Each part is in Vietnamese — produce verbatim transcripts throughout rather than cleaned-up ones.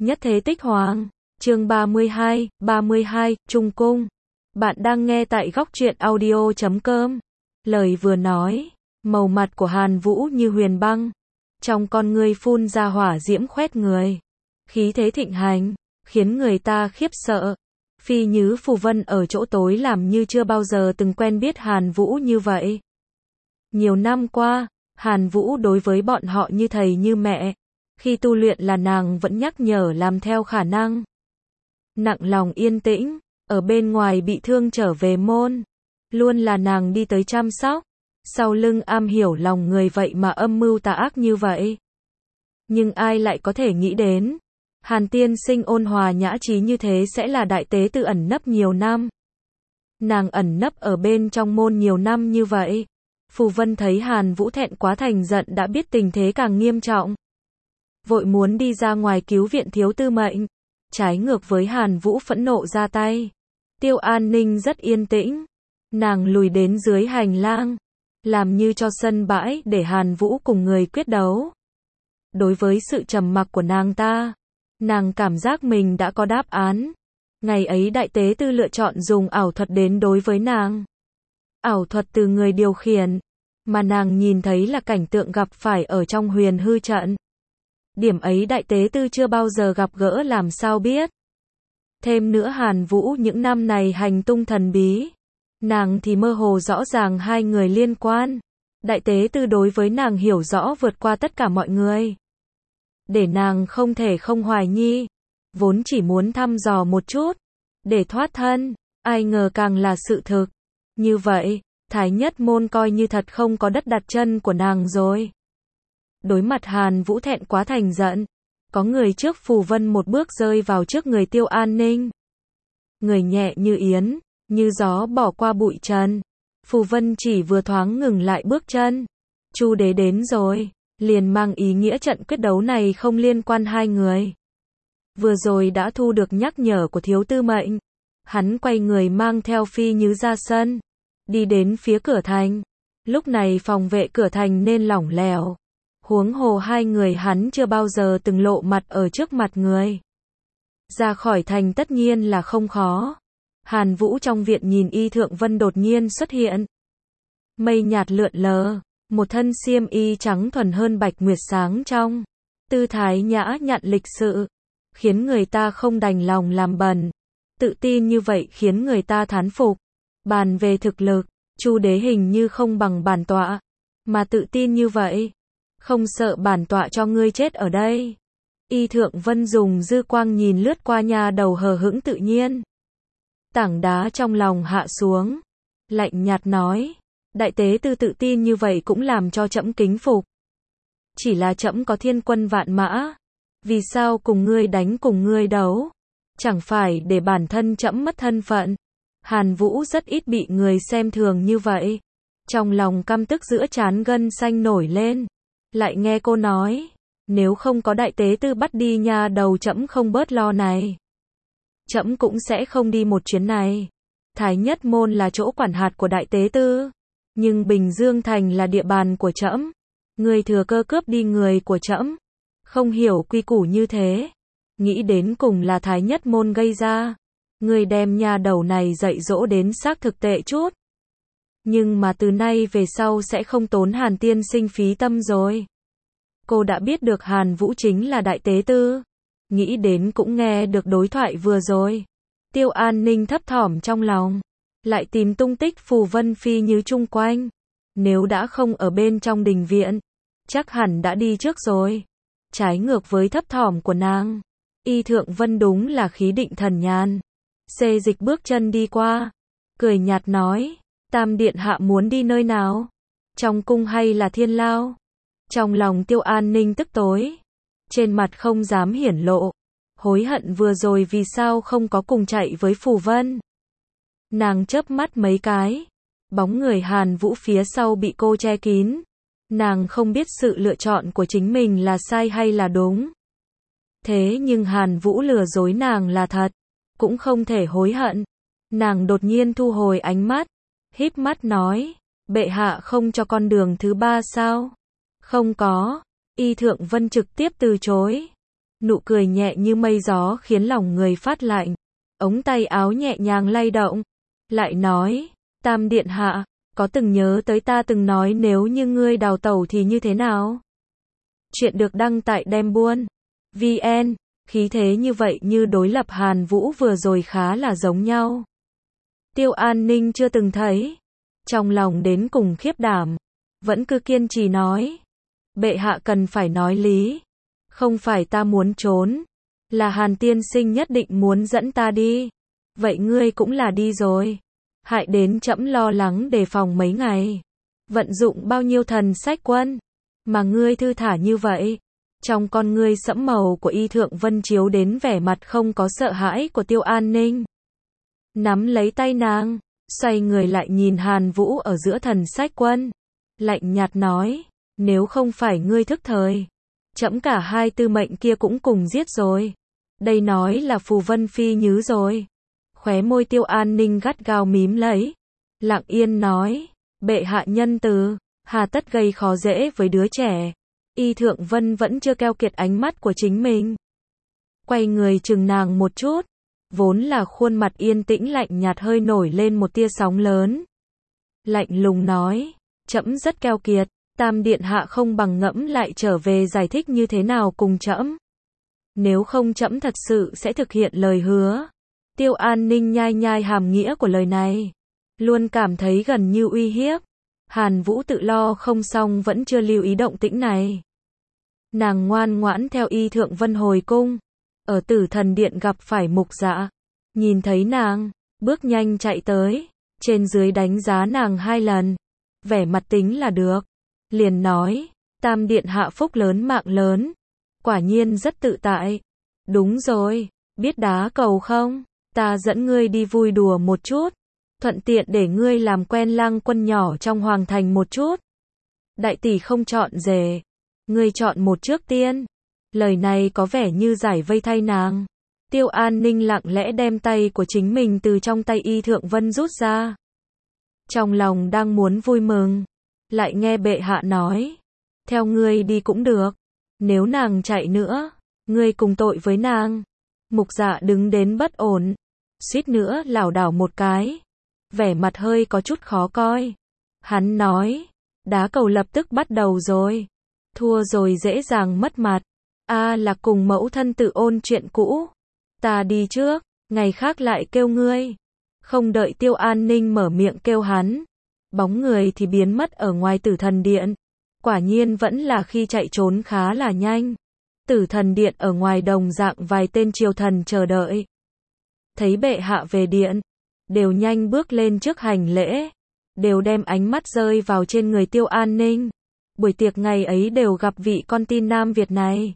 Nhất thế tích hoàng, chương ba mươi hai, ba mươi hai, Trung Cung. Bạn đang nghe tại góc truyện audio chấm com. Lời vừa nói, màu mặt của Hàn Vũ như huyền băng, trong con ngươi phun ra hỏa diễm khoét người. Khí thế thịnh hành, khiến người ta khiếp sợ. Phi Nhứ Phù Vân ở chỗ tối làm như chưa bao giờ từng quen biết Hàn Vũ như vậy. Nhiều năm qua, Hàn Vũ đối với bọn họ như thầy như mẹ. Khi tu luyện là nàng vẫn nhắc nhở làm theo khả năng. Nặng lòng yên tĩnh, ở bên ngoài bị thương trở về môn. Luôn là nàng đi tới chăm sóc. Sau lưng am hiểu lòng người vậy mà âm mưu tà ác như vậy. Nhưng ai lại có thể nghĩ đến, Hàn tiên sinh ôn hòa nhã trí như thế sẽ là đại tế tự ẩn nấp nhiều năm. Nàng ẩn nấp ở bên trong môn nhiều năm như vậy. Phù Vân thấy Hàn Vũ thẹn quá thành giận đã biết tình thế càng nghiêm trọng. Vội muốn đi ra ngoài cứu viện thiếu tư mệnh. Trái ngược với Hàn Vũ phẫn nộ ra tay. Tiêu An Ninh rất yên tĩnh. Nàng lùi đến dưới hành lang. Làm như cho sân bãi để Hàn Vũ cùng người quyết đấu. Đối với sự trầm mặc của nàng ta, nàng cảm giác mình đã có đáp án. Ngày ấy đại tế tư lựa chọn dùng ảo thuật đến đối với nàng. Ảo thuật từ người điều khiển, mà nàng nhìn thấy là cảnh tượng gặp phải ở trong huyền hư trận. Điểm ấy đại tế tư chưa bao giờ gặp gỡ làm sao biết. Thêm nữa Hàn Vũ những năm này hành tung thần bí. Nàng thì mơ hồ rõ ràng hai người liên quan. Đại tế tư đối với nàng hiểu rõ vượt qua tất cả mọi người. Để nàng không thể không hoài nghi. Vốn chỉ muốn thăm dò một chút. Để thoát thân. Ai ngờ càng là sự thực. Như vậy, Thái Nhất Môn coi như thật không có đất đặt chân của nàng rồi. Đối mặt Hàn Vũ thẹn quá thành giận. Có người trước Phù Vân một bước rơi vào trước người Tiêu An Ninh. Người nhẹ như yến, như gió bỏ qua bụi trần. Phù Vân chỉ vừa thoáng ngừng lại bước chân. Chu đế đến rồi, liền mang ý nghĩa trận quyết đấu này không liên quan hai người. Vừa rồi đã thu được nhắc nhở của thiếu tư mệnh. Hắn quay người mang theo Phi Nhứ ra sân. Đi đến phía cửa thành. Lúc này phòng vệ cửa thành nên lỏng lẻo. Huống hồ hai người hắn chưa bao giờ từng lộ mặt ở trước mặt người. Ra khỏi thành tất nhiên là không khó. Hàn Vũ trong viện nhìn Y Thượng Vân đột nhiên xuất hiện. Mây nhạt lượn lờ, một thân xiêm y trắng thuần hơn bạch nguyệt sáng trong. Tư thái nhã nhặn lịch sự, khiến người ta không đành lòng làm bẩn. Tự tin như vậy khiến người ta thán phục. Bàn về thực lực, Chu đế hình như không bằng bản tọa, mà tự tin như vậy. Không sợ bản tọa cho ngươi chết ở đây. Y Thượng Vân dùng dư quang nhìn lướt qua nhà đầu hờ hững tự nhiên. Tảng đá trong lòng hạ xuống. Lạnh nhạt nói. Đại tế tư tự tin như vậy cũng làm cho trẫm kính phục. Chỉ là trẫm có thiên quân vạn mã. Vì sao cùng ngươi đánh cùng ngươi đấu? Chẳng phải để bản thân trẫm mất thân phận. Hàn Vũ rất ít bị người xem thường như vậy. Trong lòng căm tức giữa trán gân xanh nổi lên. Lại nghe cô nói. Nếu không có đại tế tư bắt đi nhà đầu trẫm không bớt lo này. Trẫm cũng sẽ không đi một chuyến này. Thái Nhất Môn là chỗ quản hạt của đại tế tư. Nhưng Bình Dương Thành là địa bàn của trẫm. Người thừa cơ cướp đi người của trẫm. Không hiểu quy củ như thế. Nghĩ đến cùng là Thái Nhất Môn gây ra. Người đem nhà đầu này dạy dỗ đến xác thực tệ chút. Nhưng mà từ nay về sau sẽ không tốn Hàn tiên sinh phí tâm rồi. Cô đã biết được Hàn Vũ chính là đại tế tư. Nghĩ đến cũng nghe được đối thoại vừa rồi. Tiêu An Ninh thấp thỏm trong lòng. Lại tìm tung tích Phù Vân Phi Nhứ chung quanh. Nếu đã không ở bên trong đình viện, chắc hẳn đã đi trước rồi. Trái ngược với thấp thỏm của nàng, Y Thượng Vân đúng là khí định thần nhàn. Xê dịch bước chân đi qua. Cười nhạt nói. Tam điện hạ muốn đi nơi nào? Trong cung hay là thiên lao? Trong lòng Tiêu An Ninh tức tối. Trên mặt không dám hiển lộ. Hối hận vừa rồi vì sao không có cùng chạy với Phù Vân. Nàng chớp mắt mấy cái. Bóng người Hàn Vũ phía sau bị cô che kín. Nàng không biết sự lựa chọn của chính mình là sai hay là đúng. Thế nhưng Hàn Vũ lừa dối nàng là thật. Cũng không thể hối hận. Nàng đột nhiên thu hồi ánh mắt. Híp mắt nói. Bệ hạ không cho con đường thứ ba sao? Không có. Y Thượng Vân trực tiếp từ chối. Nụ cười nhẹ như mây gió khiến lòng người phát lạnh. Ống tay áo nhẹ nhàng lay động. Lại nói, Tam điện hạ, có từng nhớ tới ta từng nói nếu như ngươi đào tẩu thì như thế nào? Chuyện được đăng tại Đem Buôn vê en, khí thế như vậy như đối lập Hàn Vũ vừa rồi khá là giống nhau. Tiêu An Ninh chưa từng thấy. Trong lòng đến cùng khiếp đảm. Vẫn cứ kiên trì nói. Bệ hạ cần phải nói lý. Không phải ta muốn trốn. Là Hàn tiên sinh nhất định muốn dẫn ta đi. Vậy ngươi cũng là đi rồi. Hại đến trẫm lo lắng đề phòng mấy ngày. Vận dụng bao nhiêu thần sách quân. Mà ngươi thư thả như vậy. Trong con ngươi sẫm màu của Y Thượng Vân chiếu đến vẻ mặt không có sợ hãi của Tiêu An Ninh. Nắm lấy tay nàng. Xoay người lại nhìn Hàn Vũ ở giữa thần sách quân. Lạnh nhạt nói. Nếu không phải ngươi thức thời. Trẫm cả hai tư mệnh kia cũng cùng giết rồi. Đây nói là Phù Vân Phi nhứ rồi. Khóe môi Tiêu An Ninh gắt gao mím lấy. Lặng yên nói. Bệ hạ nhân từ. Hà tất gây khó dễ với đứa trẻ. Y Thượng Vân vẫn chưa keo kiệt ánh mắt của chính mình. Quay người chừng nàng một chút. Vốn là khuôn mặt yên tĩnh lạnh nhạt hơi nổi lên một tia sóng lớn. Lạnh lùng nói. Trẫm rất keo kiệt. Tam điện hạ không bằng ngẫm lại trở về giải thích như thế nào cùng trẫm. Nếu không trẫm thật sự sẽ thực hiện lời hứa. Tiêu An Ninh nhai nhai hàm nghĩa của lời này. Luôn cảm thấy gần như uy hiếp. Hàn Vũ tự lo không xong vẫn chưa lưu ý động tĩnh này. Nàng ngoan ngoãn theo Y Thượng Vân hồi cung. Ở Tử Thần Điện gặp phải Mục Dạ. Nhìn thấy nàng, bước nhanh chạy tới. Trên dưới đánh giá nàng hai lần. Vẻ mặt tính là được. Liền nói, Tam điện hạ phúc lớn mạng lớn. Quả nhiên rất tự tại. Đúng rồi, biết đá cầu không? Ta dẫn ngươi đi vui đùa một chút. Thuận tiện để ngươi làm quen lang quân nhỏ trong hoàng thành một chút. Đại tỷ không chọn rể. Ngươi chọn một trước tiên. Lời này có vẻ như giải vây thay nàng. Tiêu An Ninh lặng lẽ đem tay của chính mình từ trong tay Y Thượng Vân rút ra. Trong lòng đang muốn vui mừng. Lại nghe bệ hạ nói. Theo ngươi đi cũng được. Nếu nàng chạy nữa. Ngươi cùng tội với nàng. Mục Dạ đứng đến bất ổn. Suýt nữa lảo đảo một cái. Vẻ mặt hơi có chút khó coi. Hắn nói. Đá cầu lập tức bắt đầu rồi. Thua rồi dễ dàng mất mặt. A à, là cùng mẫu thân tự ôn chuyện cũ. Ta đi trước. Ngày khác lại kêu ngươi. Không đợi Tiêu An Ninh mở miệng kêu hắn. Bóng người thì biến mất ở ngoài Tử Thần Điện. Quả nhiên vẫn là khi chạy trốn khá là nhanh. Tử Thần Điện ở ngoài đồng dạng vài tên triều thần chờ đợi. Thấy bệ hạ về điện. Đều nhanh bước lên trước hành lễ. Đều đem ánh mắt rơi vào trên người Tiêu An Ninh. Buổi tiệc ngày ấy đều gặp vị con tin Nam Việt này.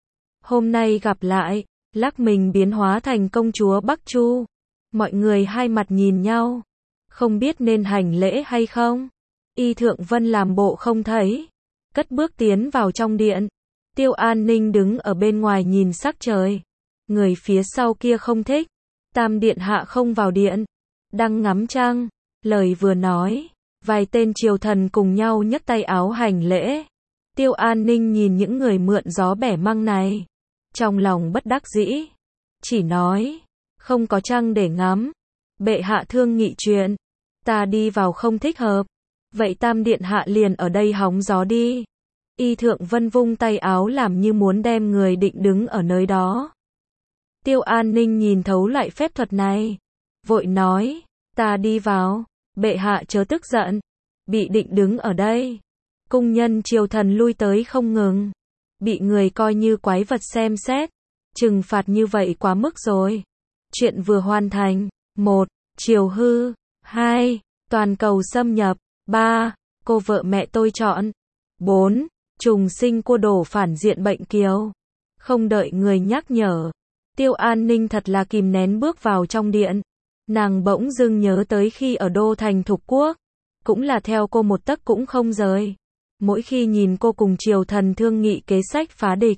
Hôm nay gặp lại. Lắc mình biến hóa thành công chúa Bắc Chu. Mọi người hai mặt nhìn nhau. Không biết nên hành lễ hay không. Y Thượng Vân làm bộ không thấy. Cất bước tiến vào trong điện. Tiêu An Ninh đứng ở bên ngoài nhìn sắc trời. Người phía sau kia không thích. Tam điện hạ không vào điện. Đang ngắm trăng. Lời vừa nói. Vài tên triều thần cùng nhau nhấc tay áo hành lễ. Tiêu An Ninh nhìn những người mượn gió bẻ măng này. Trong lòng bất đắc dĩ. Chỉ nói. Không có trăng để ngắm. Bệ hạ thương nghị chuyện. Ta đi vào không thích hợp. Vậy Tam điện hạ liền ở đây hóng gió đi. Y Thượng Vân vung tay áo làm như muốn đem người định đứng ở nơi đó. Tiêu An Ninh nhìn thấu loại phép thuật này. Vội nói. Ta đi vào. Bệ hạ chớ tức giận. Bị định đứng ở đây. Cung nhân triều thần lui tới không ngừng. Bị người coi như quái vật xem xét. Trừng phạt như vậy quá mức rồi. Chuyện vừa hoàn thành. một. Triều hư. hai. Toàn cầu xâm nhập. ba. Cô vợ mẹ tôi chọn. bốn. Trùng sinh cua đổ phản diện bệnh kiều. Không đợi người nhắc nhở. Tiêu An Ninh thật là kìm nén bước vào trong điện. Nàng bỗng dưng nhớ tới khi ở đô thành Thục Quốc. Cũng là theo cô một tấc cũng không rời. Mỗi khi nhìn cô cùng triều thần thương nghị kế sách phá địch.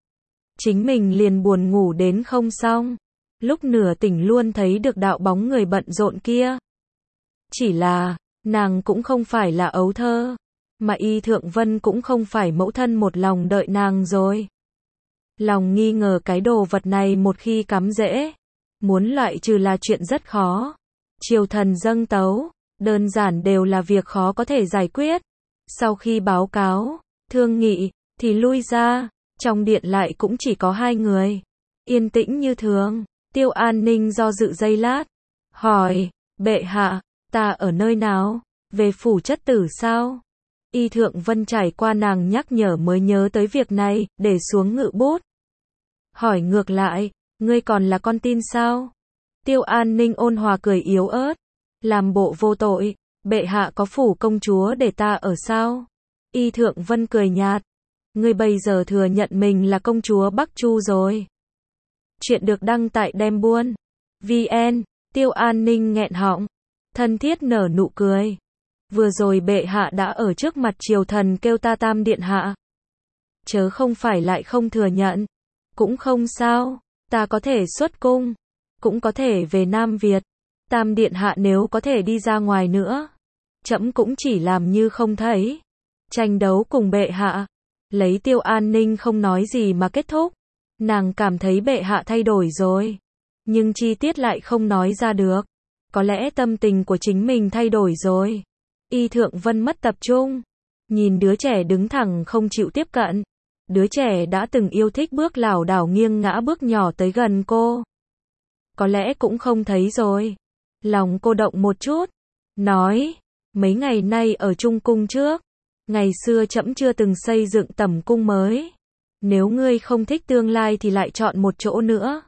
Chính mình liền buồn ngủ đến không xong. Lúc nửa tỉnh luôn thấy được đạo bóng người bận rộn kia. Chỉ là, nàng cũng không phải là ấu thơ. Mà Y Thượng Vân cũng không phải mẫu thân một lòng đợi nàng rồi. Lòng nghi ngờ cái đồ vật này một khi cắm rễ, muốn loại trừ là chuyện rất khó. Triều thần dâng tấu, đơn giản đều là việc khó có thể giải quyết. Sau khi báo cáo, thương nghị, thì lui ra, trong điện lại cũng chỉ có hai người. Yên tĩnh như thường, Tiêu An Ninh do dự giây lát, hỏi, bệ hạ, ta ở nơi nào? Về phủ chất tử sao? Y Thượng Vân trải qua nàng nhắc nhở mới nhớ tới việc này, để xuống ngự bút. Hỏi ngược lại, ngươi còn là con tin sao? Tiêu An Ninh ôn hòa cười yếu ớt, làm bộ vô tội, bệ hạ có phủ công chúa để ta ở sao? Y Thượng Vân cười nhạt, ngươi bây giờ thừa nhận mình là công chúa Bắc Chu rồi. Chuyện được đăng tại Đem Buôn vê en. Tiêu An Ninh nghẹn họng, thân thiết nở nụ cười. Vừa rồi bệ hạ đã ở trước mặt triều thần kêu ta Tam điện hạ. Chớ không phải lại không thừa nhận. Cũng không sao, ta có thể xuất cung, cũng có thể về Nam Việt. Tam điện hạ nếu có thể đi ra ngoài nữa, trẫm cũng chỉ làm như không thấy. Tranh đấu cùng bệ hạ. Lấy Tiêu An Ninh không nói gì mà kết thúc. Nàng cảm thấy bệ hạ thay đổi rồi, nhưng chi tiết lại không nói ra được. Có lẽ tâm tình của chính mình thay đổi rồi. Y Thượng Vân mất tập trung, nhìn đứa trẻ đứng thẳng không chịu tiếp cận. Đứa trẻ đã từng yêu thích bước lảo đảo nghiêng ngã bước nhỏ tới gần cô. Có lẽ cũng không thấy rồi. Lòng cô động một chút, nói, mấy ngày nay ở Trung Cung trước, ngày xưa trẫm chưa từng xây dựng tẩm cung mới. Nếu ngươi không thích tương lai thì lại chọn một chỗ nữa.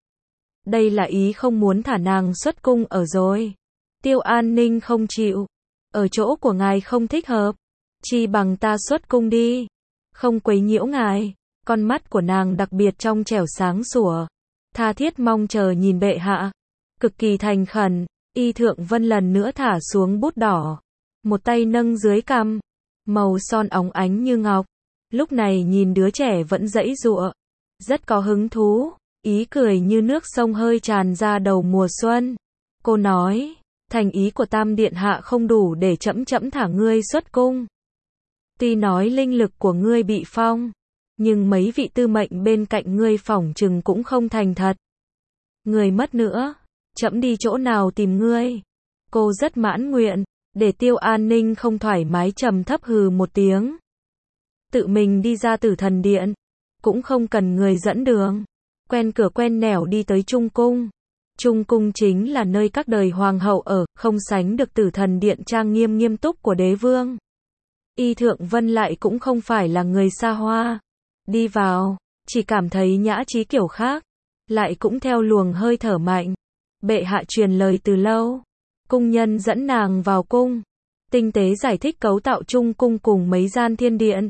Đây là ý không muốn thả nàng xuất cung ở rồi. Tiêu An Ninh không chịu. Ở chỗ của ngài không thích hợp, chi bằng ta xuất cung đi, không quấy nhiễu ngài. Con mắt của nàng đặc biệt trong trẻo sáng sủa, tha thiết mong chờ nhìn bệ hạ, cực kỳ thành khẩn. Y Thượng Vân lần nữa thả xuống bút đỏ, một tay nâng dưới cằm, màu son óng ánh như ngọc. Lúc này nhìn đứa trẻ vẫn giãy giụa, rất có hứng thú, ý cười như nước sông hơi tràn ra đầu mùa xuân. Cô nói, thành ý của Tam điện hạ không đủ để trẫm trẫm thả ngươi xuất cung. Tuy nói linh lực của ngươi bị phong, nhưng mấy vị tư mệnh bên cạnh ngươi phỏng chừng cũng không thành thật. Ngươi mất nữa, trẫm đi chỗ nào tìm ngươi? Cô rất mãn nguyện, để Tiêu An Ninh không thoải mái trầm thấp hừ một tiếng. Tự mình đi ra Tử Thần Điện, cũng không cần người dẫn đường. Quen cửa quen nẻo đi tới Trung Cung. Trung Cung chính là nơi các đời hoàng hậu ở, không sánh được Tử Thần Điện trang nghiêm nghiêm túc của đế vương. Y Thượng Vân lại cũng không phải là người xa hoa. Đi vào, chỉ cảm thấy nhã trí kiểu khác, lại cũng theo luồng hơi thở mạnh. Bệ hạ truyền lời từ lâu. Cung nhân dẫn nàng vào cung, tinh tế giải thích cấu tạo Trung Cung cùng mấy gian thiên điện.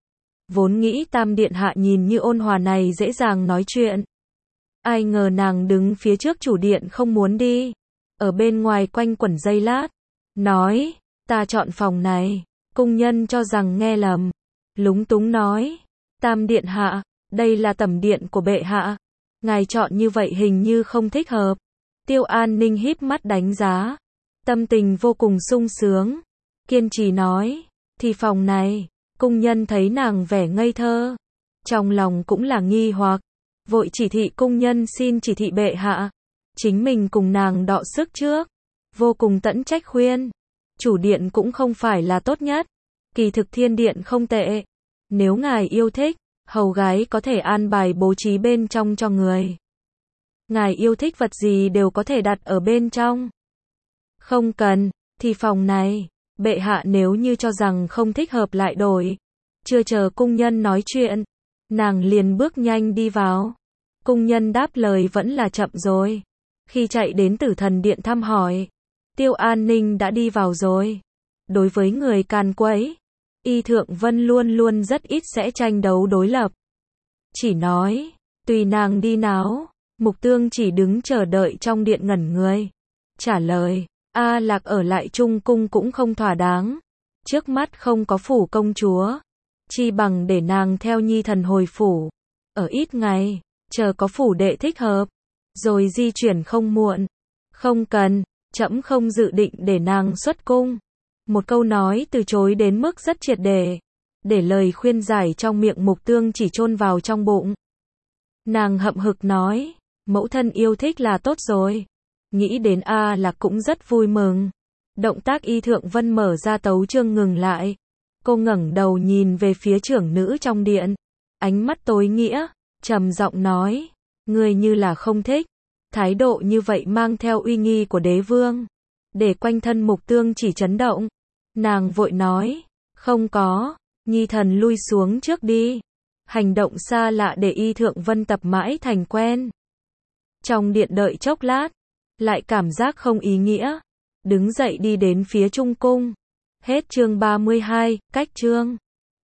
Vốn nghĩ Tam điện hạ nhìn như ôn hòa này dễ dàng nói chuyện. Ai ngờ nàng đứng phía trước chủ điện không muốn đi. Ở bên ngoài quanh quẩn giây lát. Nói, ta chọn phòng này. Cung nhân cho rằng nghe lầm. Lúng túng nói, Tam điện hạ, đây là tẩm điện của bệ hạ. Ngài chọn như vậy hình như không thích hợp. Tiêu An Ninh híp mắt đánh giá. Tâm tình vô cùng sung sướng. Kiên trì nói, thì phòng này. Cung nhân thấy nàng vẻ ngây thơ, trong lòng cũng là nghi hoặc, vội chỉ thị cung nhân xin chỉ thị bệ hạ. Chính mình cùng nàng đọ sức trước, vô cùng tẫn trách khuyên. Chủ điện cũng không phải là tốt nhất, kỳ thực thiên điện không tệ. Nếu ngài yêu thích, hầu gái có thể an bài bố trí bên trong cho người. Ngài yêu thích vật gì đều có thể đặt ở bên trong. Không cần, thì phòng này. Bệ hạ nếu như cho rằng không thích hợp lại đổi. Chưa chờ cung nhân nói chuyện, nàng liền bước nhanh đi vào. Cung nhân đáp lời vẫn là chậm rồi. Khi chạy đến Tử Thần Điện thăm hỏi, Tiêu An Ninh đã đi vào rồi. Đối với người càn quấy, Y Thượng Vân luôn luôn rất ít sẽ tranh đấu đối lập. Chỉ nói, tùy nàng đi náo. Mục Tương chỉ đứng chờ đợi trong điện ngẩn người. Trả lời, A Lạc ở lại Trung Cung cũng không thỏa đáng. Trước mắt không có phủ công chúa, chi bằng để nàng theo nhi thần hồi phủ. Ở ít ngày, chờ có phủ đệ thích hợp, rồi di chuyển không muộn. Không cần, trẫm không dự định để nàng xuất cung. Một câu nói từ chối đến mức rất triệt để. Để lời khuyên giải trong miệng Mục Tương chỉ chôn vào trong bụng. Nàng hậm hực nói, mẫu thân yêu thích là tốt rồi. Nghĩ đến A Lạc cũng rất vui mừng. Động tác Y Thượng Vân mở ra tấu chương ngừng lại. Cô ngẩng đầu nhìn về phía trưởng nữ trong điện. Ánh mắt tối nghĩa, trầm giọng nói, người như là không thích. Thái độ như vậy mang theo uy nghi của đế vương. Để quanh thân Mục Tương chỉ chấn động. Nàng vội nói, không có, nhi thần lui xuống trước đi. Hành động xa lạ để Y Thượng Vân tập mãi thành quen. Trong điện đợi chốc lát, lại cảm giác không ý nghĩa. Đứng dậy đi đến phía trung cung. Hết chương ba mươi hai, cách chương.